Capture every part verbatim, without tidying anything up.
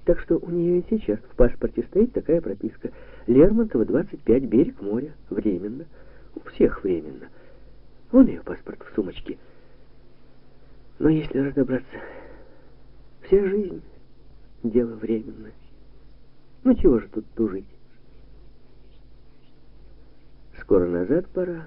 Так что у нее и сейчас в паспорте стоит такая прописка. Лермонтова, двадцать пять, берег моря. Временно. У всех временно. Вон ее паспорт в сумочке. Но если разобраться, вся жизнь — дело временное. Ну чего же тут тужить? Скоро назад пора.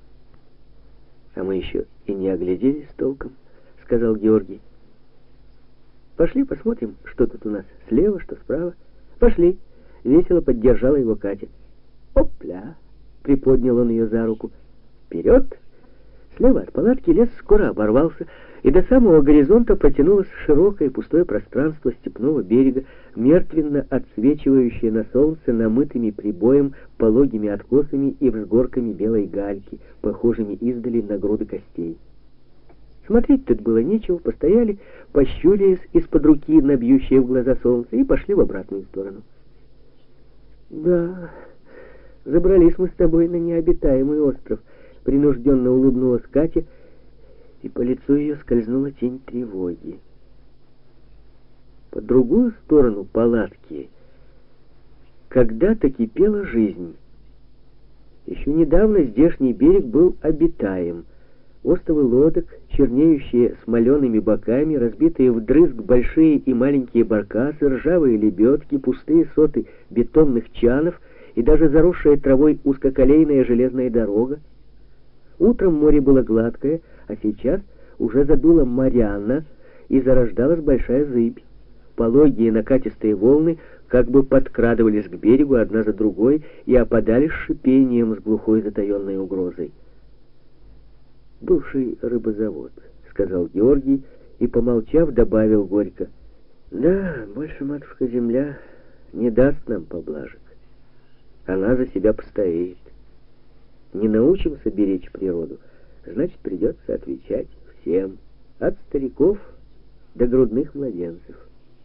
А мы еще и не огляделись толком, сказал Георгий. Пошли посмотрим, что тут у нас слева, что справа. Пошли. Весело поддержала его Катя. Опля! Приподнял он ее за руку. Вперед! Слева от палатки лес скоро оборвался, и до самого горизонта протянулось широкое пустое пространство степного берега, мертвенно отсвечивающее на солнце намытыми прибоем, пологими откосами и взгорками белой гальки, похожими издали на груды костей. Смотреть тут было нечего, постояли, пощурились из-под руки на бьющее в глаза солнце и пошли в обратную сторону. Да, забрались мы с тобой на необитаемый остров, принужденно улыбнулась Катя, и по лицу ее скользнула тень тревоги. По другую сторону палатки когда-то кипела жизнь. Еще недавно здешний берег был обитаем. Остовы лодок, чернеющие смолеными боками, разбитые вдрызг большие и маленькие баркасы, ржавые лебедки, пустые соты бетонных чанов и даже заросшая травой узкоколейная железная дорога. Утром море было гладкое, а сейчас уже задула моряна и зарождалась большая зыбь. Пологие накатистые волны как бы подкрадывались к берегу одна за другой и опадали с шипением, с глухой затаенной угрозой. «Бывший рыбозавод», — сказал Георгий и, помолчав, добавил горько. «Да, больше матушка земля не даст нам поблажек. Она за себя постоит. Не научимся беречь природу, значит, придется отвечать всем, от стариков до грудных младенцев.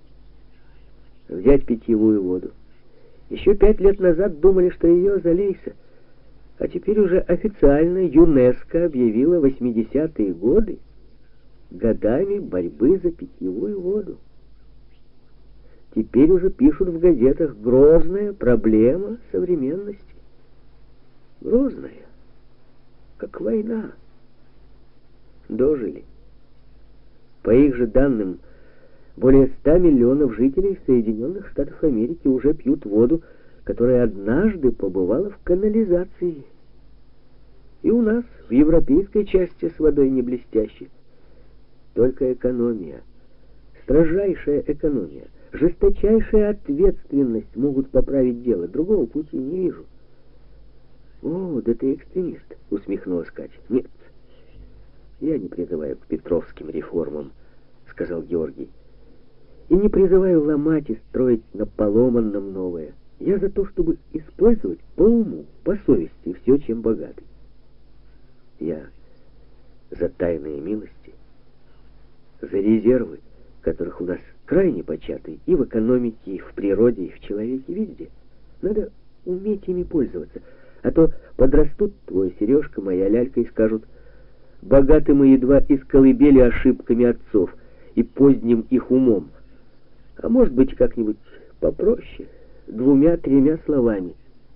Взять питьевую воду. Еще пять лет назад думали, что ее залейся, а теперь уже официально ЮНЕСКО объявила восьмидесятые годы годами борьбы за питьевую воду. Теперь уже пишут в газетах: грозная проблема современности. Грозная, как война. Дожили. По их же данным, более ста миллионов жителей Соединенных Штатов Америки уже пьют воду, которая однажды побывала в канализации. И у нас, в европейской части, с водой не блестяще. Только экономия, строжайшая экономия, жесточайшая ответственность могут поправить дело. Другого пути не вижу. «О, да ты экстремист», — усмехнулась Катя. «Нет, я не призываю к петровским реформам», — сказал Георгий. «И не призываю ломать и строить на поломанном новое. Я за то, чтобы использовать по уму, по совести все, чем богаты. Я за тайные милости, за резервы, которых у нас крайне початы и в экономике, и в природе, и в человеке, везде. Надо уметь ими пользоваться, а то подрастут твой Сережка, моя лялька, и скажут: богаты мы едва из колыбели ошибками отцов и поздним их умом. А может быть, как-нибудь попроще, двумя-тремя словами».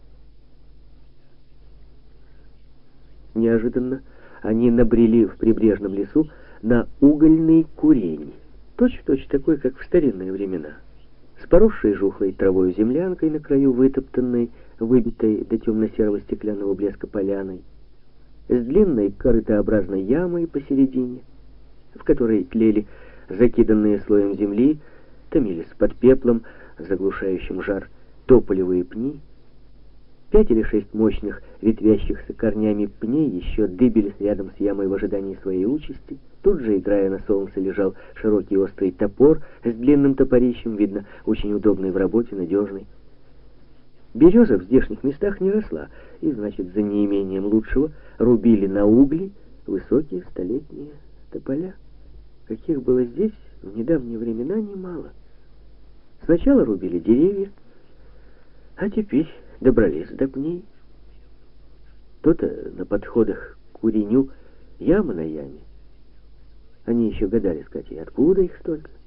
Неожиданно они набрели в прибрежном лесу на угольный курень, точь-в-точь такой, как в старинные времена, с поросшей жухлой травой землянкой на краю вытоптанной, выбитой до темно-серого стеклянного блеска поляной, с длинной корытообразной ямой посередине, в которой тлели закиданные слоем земли, томились под пеплом, заглушающим жар, тополевые пни. Пять или шесть мощных, ветвящихся корнями пней еще дыбились рядом с ямой в ожидании своей участи. Тут же, играя на солнце, лежал широкий острый топор с длинным топорищем, видно, очень удобный в работе, надежный. Береза в здешних местах не росла, и, значит, за неимением лучшего рубили на угли высокие столетние тополя, каких было здесь в недавние времена немало. Сначала рубили деревья, а теперь добрались до пней. То-то на подходах к куреню яма на яме. Они еще гадали, сказать, откуда их столько.